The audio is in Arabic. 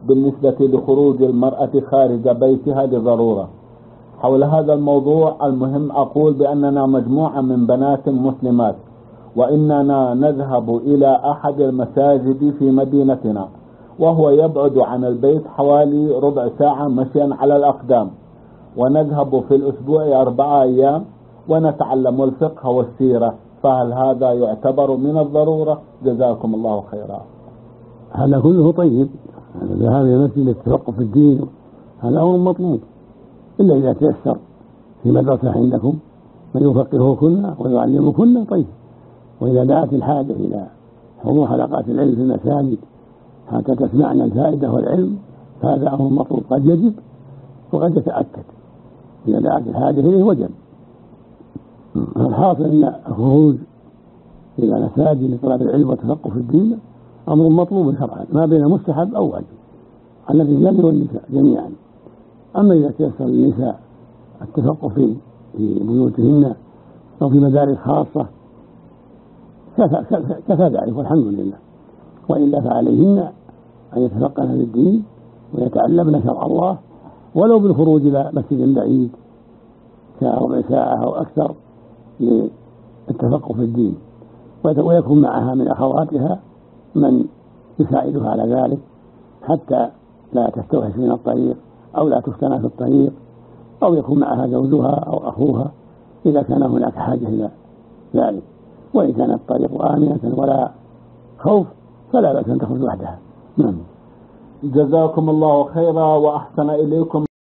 بالنسبة لخروج المرأة خارج بيتها لضرورة. حول هذا الموضوع المهم أقول بأننا مجموعة من بنات مسلمات، وإننا نذهب إلى أحد المساجد في مدينتنا، وهو يبعد عن البيت حوالي ربع ساعة مشيا على الأقدام، ونذهب في الأسبوع 4 أيام ونتعلم الفقه والسيرة. فهل هذا يعتبر من الضرورة؟ جزاكم الله خيرا. هذا كله طيب، هذا الذهاب إلى المسجد للتفقه في الدين هذا أمر مطلوب، إلا إذا تيسر في مدرسة عندكم من يفقهكن ويعلمكن طيب، وإذا دعت الحاجة إلى حضور حلقات العلم في المساجد حتى تسمعنا الفائدة والعلم فهذا أمر مطلوب، قد يجب وقد يتأكد. إذا دعت الحاجة إليه وجب. الحاصل أن الخروج إلى المساجد لطلب العلم والتفقه في الدين أمر مطلوب شرعا، ما بين مستحب أو واجب على الرجال والنساء جميعا. أما إذا تيسر للنساء التفقه في بيوتهن أو في مدارس خاصة كفى ذلك والحمد لله، وإلا فعليهن أن يتفقهن في الدين ويتعلمن شرع الله ولو بالخروج إلى مسجد بعيد ربع ساعة أو أكثر للتفقه في الدين، ويكون معها من أخواتها من يساعدها على ذلك حتى لا تستوحش من الطريق أو لا تفتن في الطريق، أو يكون معها زوجها أو أخوها إذا كان هناك حاجة إلى ذلك. وإن كان الطريق آمنة ولا خوف فلا بأس أن تخرج وحدها. جزاكم الله خيرا وأحسن إليكم.